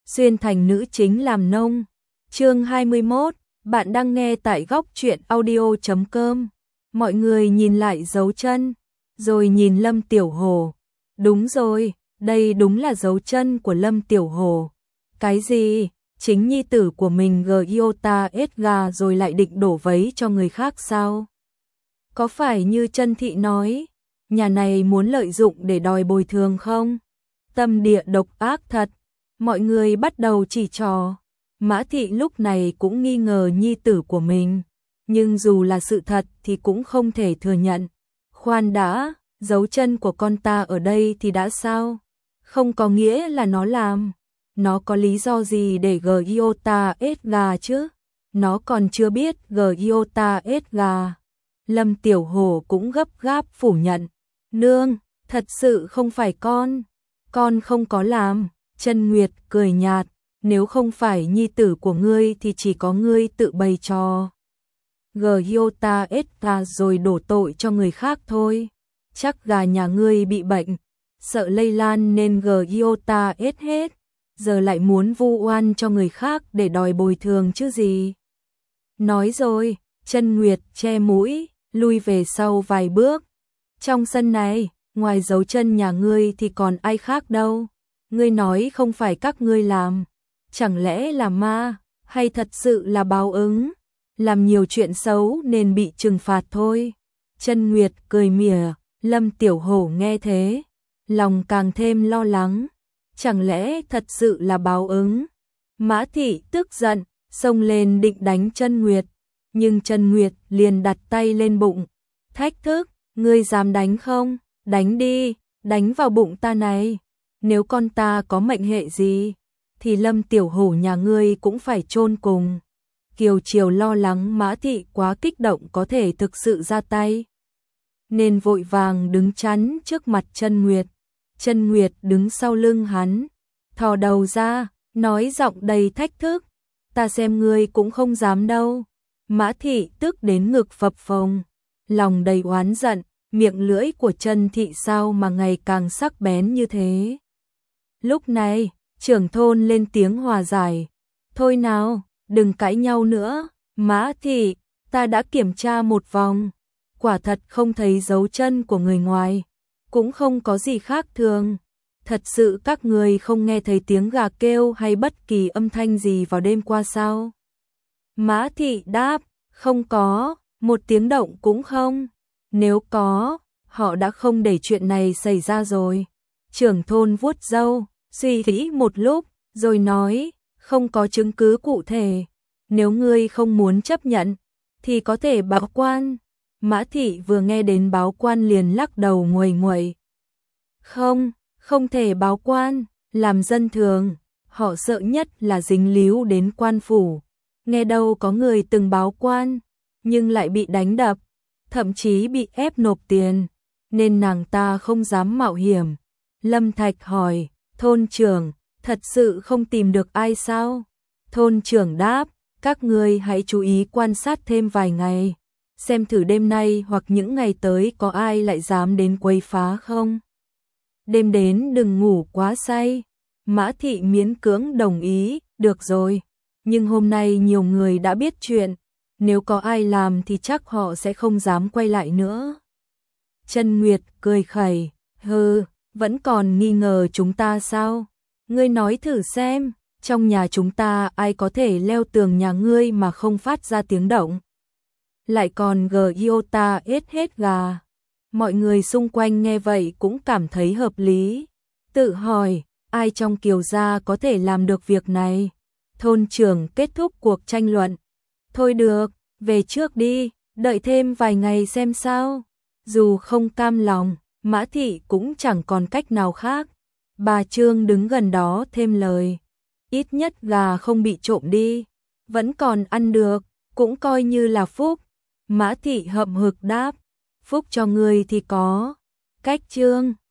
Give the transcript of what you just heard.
xuyên thành nữ chính làm nông. Chương 21, bạn đang nghe tại góc truyện audio.com. Mọi người nhìn lại dấu chân, rồi nhìn Lâm Tiểu Hồ. Đúng rồi, đây đúng là dấu chân của Lâm Tiểu Hồ. Cái gì? Chính nhi tử của mình Gyota Edgar rồi lại định đổ vấy cho người khác sao? Có phải như Chân Thị nói, nhà này muốn lợi dụng để đòi bồi thường không? Tâm địa độc ác thật, mọi người bắt đầu chỉ trò. Mã Thị lúc này cũng nghi ngờ nhi tử của mình, nhưng dù là sự thật thì cũng không thể thừa nhận. Khoan đã, dấu chân của con ta ở đây thì đã sao? Không có nghĩa là nó làm. Nó có lý do gì để Gyota Edgar chứ? Nó còn chưa biết Gyota Edgar. Lâm Tiểu Hồ cũng gấp gáp phủ nhận. Nương, thật sự không phải con không có làm. Chân Nguyệt cười nhạt, nếu không phải nhi tử của ngươi thì chỉ có ngươi tự bày trò Gyota Edgar rồi đổ tội cho người khác thôi. Chắc gà nhà ngươi bị bệnh, sợ lây lan nên Gyota Ed hết, giờ lại muốn vu oan cho người khác để đòi bồi thường chứ gì. Nói rồi, Chân Nguyệt che mũi, lui về sau vài bước. Trong sân này, ngoài dấu chân nhà ngươi thì còn ai khác đâu. Ngươi nói không phải các ngươi làm, chẳng lẽ là ma, hay thật sự là báo ứng, làm nhiều chuyện xấu nên bị trừng phạt thôi. Chân Nguyệt cười mỉa, Lâm Tiểu Hổ nghe thế, lòng càng thêm lo lắng, chẳng lẽ thật sự là báo ứng. Mã Thị tức giận, xông lên định đánh Chân Nguyệt, nhưng Chân Nguyệt liền đặt tay lên bụng, thách thức, ngươi dám đánh không? Đánh đi, đánh vào bụng ta này. Nếu con ta có mệnh hệ gì, thì Lâm Tiểu Hổ nhà ngươi cũng phải chôn cùng. Kiều Triều lo lắng Mã Thị quá kích động có thể thực sự ra tay, nên vội vàng đứng chắn trước mặt Chân Nguyệt. Chân Nguyệt đứng sau lưng hắn, thò đầu ra, nói giọng đầy thách thức, ta xem ngươi cũng không dám đâu. Mã Thị tức đến ngực phập phồng, lòng đầy oán giận, miệng lưỡi của Chân Thị sao mà ngày càng sắc bén như thế. Lúc này, trưởng thôn lên tiếng hòa giải, thôi nào, đừng cãi nhau nữa. Mã Thị, ta đã kiểm tra một vòng, quả thật không thấy dấu chân của người ngoài, cũng không có gì khác thường. Thật sự các người không nghe thấy tiếng gà kêu hay bất kỳ âm thanh gì vào đêm qua sao? Mã Thị đáp, không có, một tiếng động cũng không. Nếu có, họ đã không để chuyện này xảy ra rồi. Trưởng thôn vuốt râu, suy nghĩ một lúc, rồi nói, không có chứng cứ cụ thể. Nếu ngươi không muốn chấp nhận, thì có thể báo quan. Mã Thị vừa nghe đến báo quan liền lắc đầu nguầy nguậy. Không thể báo quan, làm dân thường, họ sợ nhất là dính líu đến quan phủ. Nghe đâu có người từng báo quan, nhưng lại bị đánh đập, thậm chí bị ép nộp tiền, nên nàng ta không dám mạo hiểm. Lâm Thạch hỏi, thôn trưởng, thật sự không tìm được ai sao? Thôn trưởng đáp, các ngươi hãy chú ý quan sát thêm vài ngày, xem thử đêm nay hoặc những ngày tới có ai lại dám đến quấy phá không. Đêm đến đừng ngủ quá say. Mã Thị miễn cưỡng đồng ý, được rồi, nhưng hôm nay nhiều người đã biết chuyện, nếu có ai làm thì chắc họ sẽ không dám quay lại nữa. Chân Nguyệt cười khẩy, hừ, vẫn còn nghi ngờ chúng ta sao? Ngươi nói thử xem, trong nhà chúng ta ai có thể leo tường nhà ngươi mà không phát ra tiếng động? Lại còn Gyota hết gà. Mọi người xung quanh nghe vậy cũng cảm thấy hợp lý, tự hỏi, ai trong Kiều gia có thể làm được việc này? Thôn trưởng kết thúc cuộc tranh luận. Thôi được, về trước đi, đợi thêm vài ngày xem sao. Dù không cam lòng, Mã Thị cũng chẳng còn cách nào khác. Bà Trương đứng gần đó thêm lời, ít nhất gà không bị trộm đi, vẫn còn ăn được, cũng coi như là phúc. Mã Thị hậm hực đáp, phúc cho ngươi thì có cách Trương,